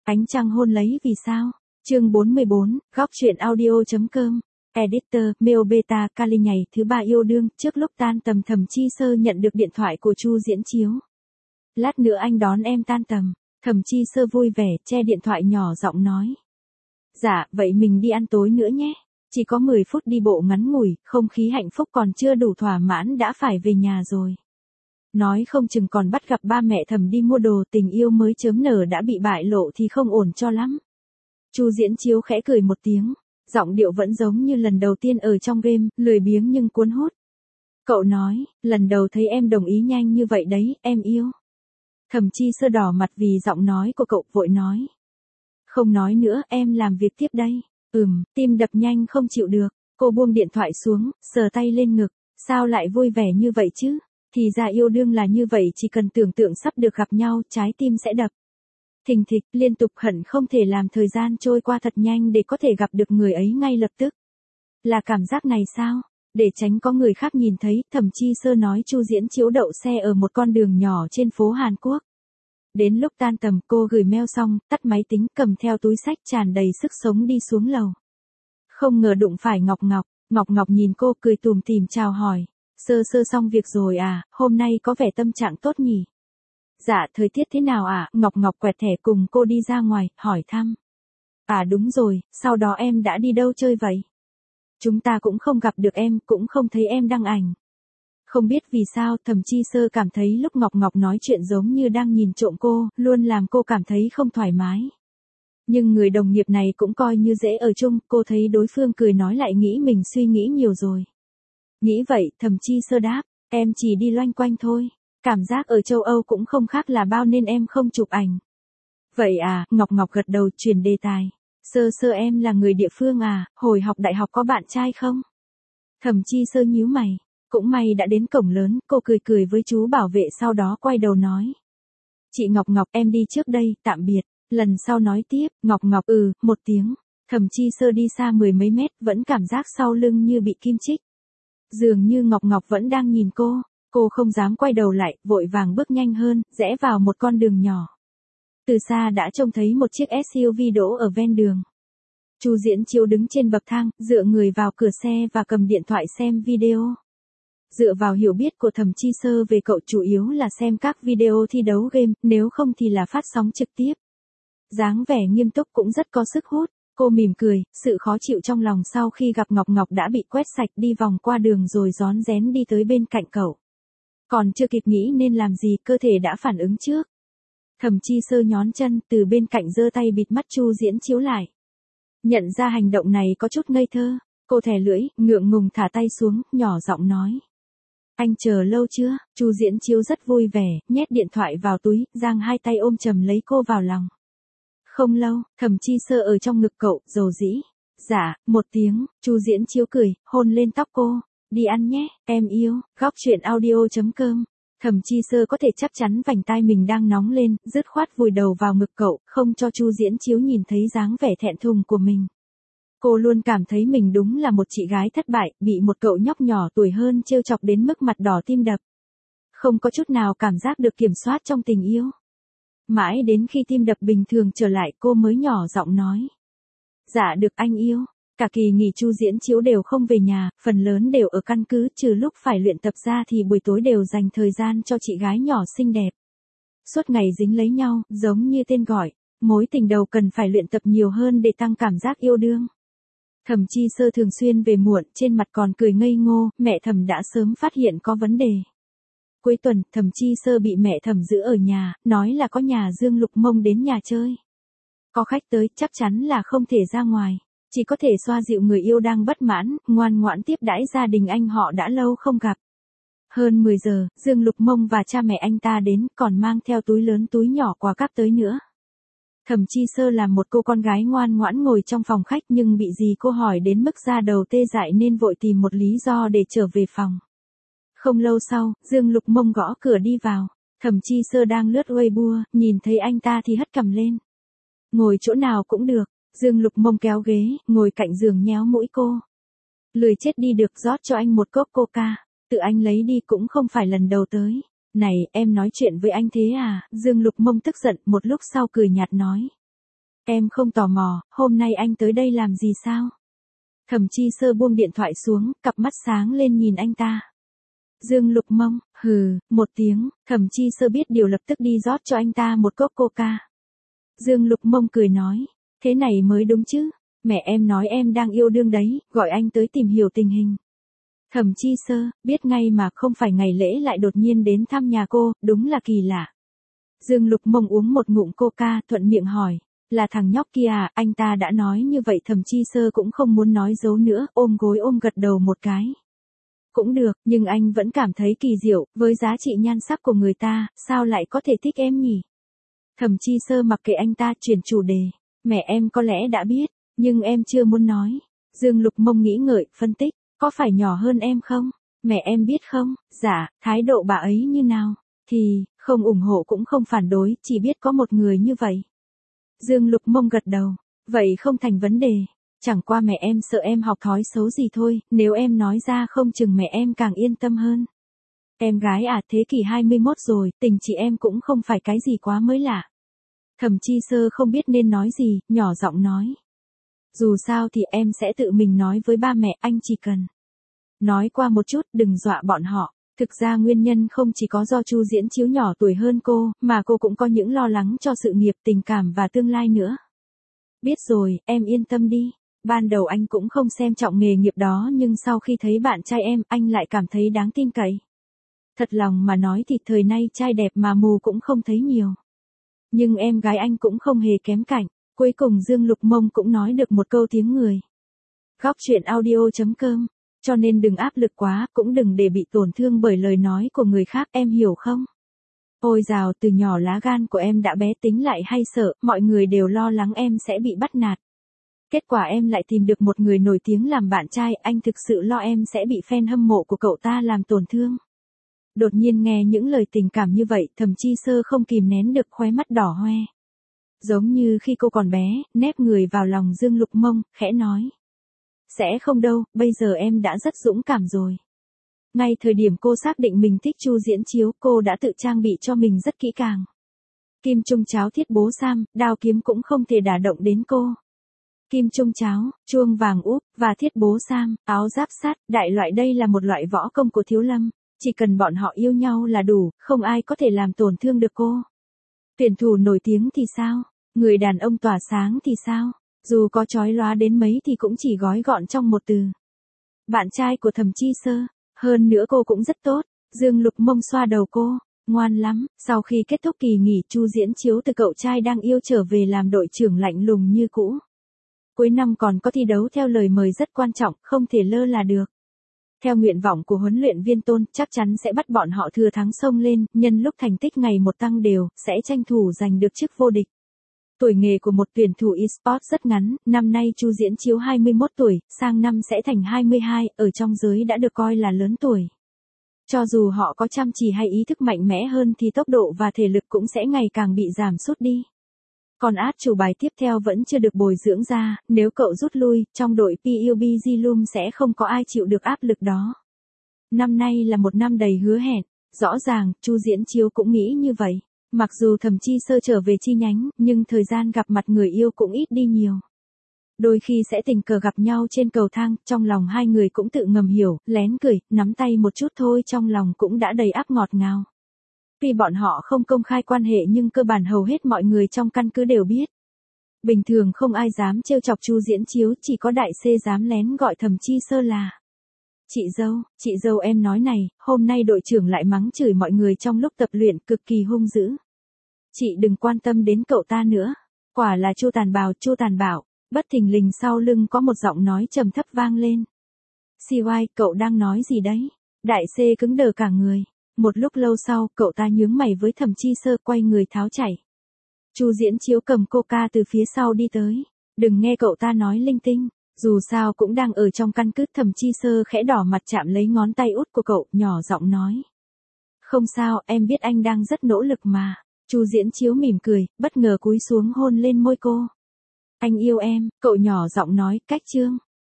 Ánh trăng hôn lấy vì sao? Chương 44, góc truyện audio.com. Editor, Mail Beta, Kali ngày thứ 3 yêu đương, trước lúc tan tầm Thẩm Chi Sơ nhận được điện thoại của Chu Diễn Chiếu. Lát nữa anh đón em tan tầm. Thẩm Chi Sơ vui vẻ, che điện thoại nhỏ giọng nói. Dạ, vậy mình đi ăn tối nữa nhé. Chỉ có 10 phút đi bộ ngắn ngủi, không khí hạnh phúc còn chưa đủ thỏa mãn đã phải về nhà rồi. Nói không chừng còn bắt gặp ba mẹ Thẩm đi mua đồ, tình yêu mới chớm nở đã bị bại lộ thì không ổn cho lắm. Chu Diễn Chiếu khẽ cười một tiếng, giọng điệu vẫn giống như lần đầu tiên ở trong game, lười biếng nhưng cuốn hút. Cậu nói, lần đầu thấy em đồng ý nhanh như vậy đấy, em yêu. Thẩm Chi Sơ đỏ mặt vì giọng nói của cậu, vội nói. Không nói nữa, em làm việc tiếp đây. Tim đập nhanh không chịu được, cô buông điện thoại xuống, sờ tay lên ngực, sao lại vui vẻ như vậy chứ? Thì ra yêu đương là như vậy, chỉ cần tưởng tượng sắp được gặp nhau, trái tim sẽ đập thình thịch, liên tục, hận không thể làm thời gian trôi qua thật nhanh để có thể gặp được người ấy ngay lập tức. Là cảm giác này sao? Để tránh có người khác nhìn thấy, Thẩm Chi Sơ nói Chu Diễn Chiếu đậu xe ở một con đường nhỏ trên phố Hàn Quốc. Đến lúc tan tầm cô gửi mail xong, tắt máy tính, cầm theo túi xách tràn đầy sức sống đi xuống lầu. Không ngờ đụng phải Ngọc Ngọc. Ngọc Ngọc nhìn cô cười tủm tỉm chào hỏi. Sơ Sơ xong việc rồi à, hôm nay có vẻ tâm trạng tốt nhỉ? Dạ, thời tiết thế nào ạ? Ngọc Ngọc quẹt thẻ cùng cô đi ra ngoài, hỏi thăm. À đúng rồi, sau đó em đã đi đâu chơi vậy? Chúng ta cũng không gặp được em, cũng không thấy em đăng ảnh. Không biết vì sao, Thẩm Chi Sơ cảm thấy lúc Ngọc Ngọc nói chuyện giống như đang nhìn trộm cô, luôn làm cô cảm thấy không thoải mái. Nhưng người đồng nghiệp này cũng coi như dễ ở chung, cô thấy đối phương cười nói lại nghĩ mình suy nghĩ nhiều rồi. Nghĩ vậy, Thẩm Chi Sơ đáp, em chỉ đi loanh quanh thôi. Cảm giác ở châu Âu cũng không khác là bao nên em không chụp ảnh. Vậy à, Ngọc Ngọc gật đầu chuyển đề tài. Sơ Sơ em là người địa phương à, hồi học đại học có bạn trai không? Thẩm Chi Sơ nhíu mày. Cũng may đã đến cổng lớn, cô cười cười với chú bảo vệ sau đó quay đầu nói. Chị Ngọc Ngọc em đi trước đây, tạm biệt, lần sau nói tiếp. Ngọc Ngọc một tiếng. Thẩm Chi Sơ đi xa 10 mấy mét, vẫn cảm giác sau lưng như bị kim chích. Dường như Ngọc Ngọc vẫn đang nhìn cô không dám quay đầu lại, vội vàng bước nhanh hơn, rẽ vào một con đường nhỏ. Từ xa đã trông thấy một chiếc SUV đỗ ở ven đường. Chu Diễn Chiếu đứng trên bậc thang, dựa người vào cửa xe và cầm điện thoại xem video. Dựa vào hiểu biết của Thẩm Chi Sơ về cậu chủ yếu là xem các video thi đấu game, nếu không thì là phát sóng trực tiếp. Dáng vẻ nghiêm túc cũng rất có sức hút, cô mỉm cười, sự khó chịu trong lòng sau khi gặp Ngọc Ngọc đã bị quét sạch, đi vòng qua đường rồi rón rén đi tới bên cạnh cậu. Còn chưa kịp nghĩ nên làm gì, cơ thể đã phản ứng trước. Thẩm Chi Sơ nhón chân, từ bên cạnh giơ tay bịt mắt Chu Diễn Chiếu lại. Nhận ra hành động này có chút ngây thơ, cô thè lưỡi, ngượng ngùng thả tay xuống, nhỏ giọng nói. Anh chờ lâu chưa? Chu Diễn Chiếu rất vui vẻ, nhét điện thoại vào túi, giang hai tay ôm chầm lấy cô vào lòng. Không lâu, Thẩm Chi Sơ ở trong ngực cậu, dầu dĩ. Dạ, một tiếng, Chu Diễn Chiếu cười, hôn lên tóc cô. Đi ăn nhé, em yêu. Góc truyện audio.com. Thẩm Chi Sơ có thể chắc chắn vành tai mình đang nóng lên, dứt khoát vùi đầu vào ngực cậu, không cho Chu Diễn Chiếu nhìn thấy dáng vẻ thẹn thùng của mình. Cô luôn cảm thấy mình đúng là một chị gái thất bại, bị một cậu nhóc nhỏ tuổi hơn trêu chọc đến mức mặt đỏ tim đập. Không có chút nào cảm giác được kiểm soát trong tình yêu. Mãi đến khi tim đập bình thường trở lại cô mới nhỏ giọng nói. Dạ được anh yêu. Cả kỳ nghỉ Chu Diễn Chiếu đều không về nhà, phần lớn đều ở căn cứ, trừ lúc phải luyện tập ra thì buổi tối đều dành thời gian cho chị gái nhỏ xinh đẹp. Suốt ngày dính lấy nhau, giống như tên gọi, mối tình đầu cần phải luyện tập nhiều hơn để tăng cảm giác yêu đương. Thẩm Chi Sơ thường xuyên về muộn, trên mặt còn cười ngây ngô, mẹ Thẩm đã sớm phát hiện có vấn đề. Cuối tuần, Thẩm Chi Sơ bị mẹ Thẩm giữ ở nhà, nói là có nhà Dương Lục Mông đến nhà chơi. Có khách tới, chắc chắn là không thể ra ngoài. Chỉ có thể xoa dịu người yêu đang bất mãn, ngoan ngoãn tiếp đãi gia đình anh họ đã lâu không gặp. Hơn 10 giờ, Dương Lục Mông và cha mẹ anh ta đến, còn mang theo túi lớn túi nhỏ quà cáp tới nữa. Thẩm Chi Sơ là một cô con gái ngoan ngoãn ngồi trong phòng khách nhưng bị dì cô hỏi đến mức da đầu tê dại nên vội tìm một lý do để trở về phòng. Không lâu sau, Dương Lục Mông gõ cửa đi vào. Thẩm Chi Sơ đang lướt Weibo, nhìn thấy anh ta thì hất cằm lên. Ngồi chỗ nào cũng được. Dương Lục Mông kéo ghế, ngồi cạnh giường nhéo mũi cô. Lười chết đi được, rót cho anh một cốc coca. Tự anh lấy đi cũng không phải lần đầu tới. Này, em nói chuyện với anh thế à? Dương Lục Mông tức giận, một lúc sau cười nhạt nói. Em không tò mò, hôm nay anh tới đây làm gì sao? Thẩm Chi Sơ buông điện thoại xuống, cặp mắt sáng lên nhìn anh ta. Dương Lục Mông, hừ, một tiếng, Thẩm Chi Sơ biết điều lập tức đi rót cho anh ta một cốc coca. Dương Lục Mông cười nói, thế này mới đúng chứ, mẹ em nói em đang yêu đương đấy, gọi anh tới tìm hiểu tình hình. Thẩm Chi Sơ, biết ngay mà không phải ngày lễ lại đột nhiên đến thăm nhà cô, đúng là kỳ lạ. Dương Lục Mông uống một ngụm coca thuận miệng hỏi, là thằng nhóc kia à, anh ta đã nói như vậy. Thẩm Chi Sơ cũng không muốn nói giấu nữa, ôm gối ôm gật đầu một cái. Cũng được, nhưng anh vẫn cảm thấy kỳ diệu, với giá trị nhan sắc của người ta, sao lại có thể thích em nhỉ? Thẩm Chi Sơ mặc kệ anh ta, chuyển chủ đề, mẹ em có lẽ đã biết, nhưng em chưa muốn nói. Dương Lục Mông nghĩ ngợi, phân tích, có phải nhỏ hơn em không? Mẹ em biết không? Dạ, thái độ bà ấy như nào? Thì, không ủng hộ cũng không phản đối, chỉ biết có một người như vậy. Dương Lục Mông gật đầu, vậy không thành vấn đề. Chẳng qua mẹ em sợ em học thói xấu gì thôi, nếu em nói ra không chừng mẹ em càng yên tâm hơn. Em gái à, thế kỷ 21 rồi, tình chị em cũng không phải cái gì quá mới lạ. Thẩm Chi Sơ không biết nên nói gì, nhỏ giọng nói. Dù sao thì em sẽ tự mình nói với ba mẹ, anh chỉ cần nói qua một chút, đừng dọa bọn họ. Thực ra nguyên nhân không chỉ có do Chu Diễn Chiếu nhỏ tuổi hơn cô, mà cô cũng có những lo lắng cho sự nghiệp, tình cảm và tương lai nữa. Biết rồi, em yên tâm đi. Ban đầu anh cũng không xem trọng nghề nghiệp đó, nhưng sau khi thấy bạn trai em, anh lại cảm thấy đáng tin cậy. Thật lòng mà nói thì thời nay trai đẹp mà mù cũng không thấy nhiều. Nhưng em gái anh cũng không hề kém cạnh. Cuối cùng Dương Lục Mông cũng nói được một câu tiếng người. Góc truyện audio.com. Cho nên đừng áp lực quá, cũng đừng để bị tổn thương bởi lời nói của người khác, em hiểu không? Ôi dào, từ nhỏ lá gan của em đã bé tính lại hay sợ, mọi người đều lo lắng em sẽ bị bắt nạt. Kết quả em lại tìm được một người nổi tiếng làm bạn trai, anh thực sự lo em sẽ bị fan hâm mộ của cậu ta làm tổn thương. Đột nhiên nghe những lời tình cảm như vậy, Thẩm Chi Sơ không kìm nén được, khóe mắt đỏ hoe. Giống như khi cô còn bé, nép người vào lòng Dương Lục Mông, khẽ nói. Sẽ không đâu, bây giờ em đã rất dũng cảm rồi. Ngay thời điểm cô xác định mình thích Chu Diễn Chiếu, cô đã tự trang bị cho mình rất kỹ càng. Kim trung cháo, thiết bố sam, đao kiếm cũng không thể đả động đến cô. Kim trung cháo, chuông vàng úp, và thiết bố sam, áo giáp sắt, đại loại đây là một loại võ công của Thiếu Lâm. Chỉ cần bọn họ yêu nhau là đủ, không ai có thể làm tổn thương được cô. Tuyển thủ nổi tiếng thì sao? Người đàn ông tỏa sáng thì sao? Dù có chói lóa đến mấy thì cũng chỉ gói gọn trong một từ. Bạn trai của Thẩm Chi Sơ. Hơn nữa cô cũng rất tốt. Dương Lục Mông xoa đầu cô. Ngoan lắm. Sau khi kết thúc kỳ nghỉ, Chu Diễn Chiếu từ cậu trai đang yêu trở về làm đội trưởng lạnh lùng như cũ. Cuối năm còn có thi đấu theo lời mời rất quan trọng, không thể lơ là được. Theo nguyện vọng của huấn luyện viên Tôn, chắc chắn sẽ bắt bọn họ thừa thắng xông lên, nhân lúc thành tích ngày một tăng đều, sẽ tranh thủ giành được chức vô địch. Tuổi nghề của một tuyển thủ eSports rất ngắn, năm nay Chu Diễn Chiếu 21 tuổi, sang năm sẽ thành 22, ở trong giới đã được coi là lớn tuổi. Cho dù họ có chăm chỉ hay ý thức mạnh mẽ hơn thì tốc độ và thể lực cũng sẽ ngày càng bị giảm sút đi. Còn át chủ bài tiếp theo vẫn chưa được bồi dưỡng ra, nếu cậu rút lui, trong đội PUBG Lum sẽ không có ai chịu được áp lực đó. Năm nay là một năm đầy hứa hẹn, rõ ràng, Chu Diễn Chiếu cũng nghĩ như vậy. Mặc dù Thẩm Chi Sơ trở về chi nhánh, nhưng thời gian gặp mặt người yêu cũng ít đi nhiều. Đôi khi sẽ tình cờ gặp nhau trên cầu thang, trong lòng hai người cũng tự ngầm hiểu, lén cười, nắm tay một chút thôi trong lòng cũng đã đầy áp ngọt ngào. Tuy bọn họ không công khai quan hệ nhưng cơ bản hầu hết mọi người trong căn cứ đều biết. Bình thường không ai dám trêu chọc Chu Diễn Chiếu, chỉ có đại C dám lén gọi Thẩm Chi Sơ là chị dâu em nói này, hôm nay đội trưởng lại mắng chửi mọi người trong lúc tập luyện, cực kỳ hung dữ. Chị đừng quan tâm đến cậu ta nữa. Quả là Chu Tàn Bảo, bất thình lình sau lưng có một giọng nói trầm thấp vang lên. CY, cậu đang nói gì đấy? Đại C cứng đờ cả người. Một lúc lâu sau, cậu ta nhướng mày với Thẩm Chi Sơ, quay người tháo chạy. Chu Diễn Chiếu cầm coca từ phía sau đi tới. Đừng nghe cậu ta nói linh tinh. Dù sao cũng đang ở trong căn cứ. Thẩm Chi Sơ khẽ đỏ mặt chạm lấy ngón tay út của cậu, nhỏ giọng nói. Không sao, em biết anh đang rất nỗ lực mà. Chu Diễn Chiếu mỉm cười, bất ngờ cúi xuống hôn lên môi cô. Anh yêu em, cậu nhỏ giọng nói, cách chương.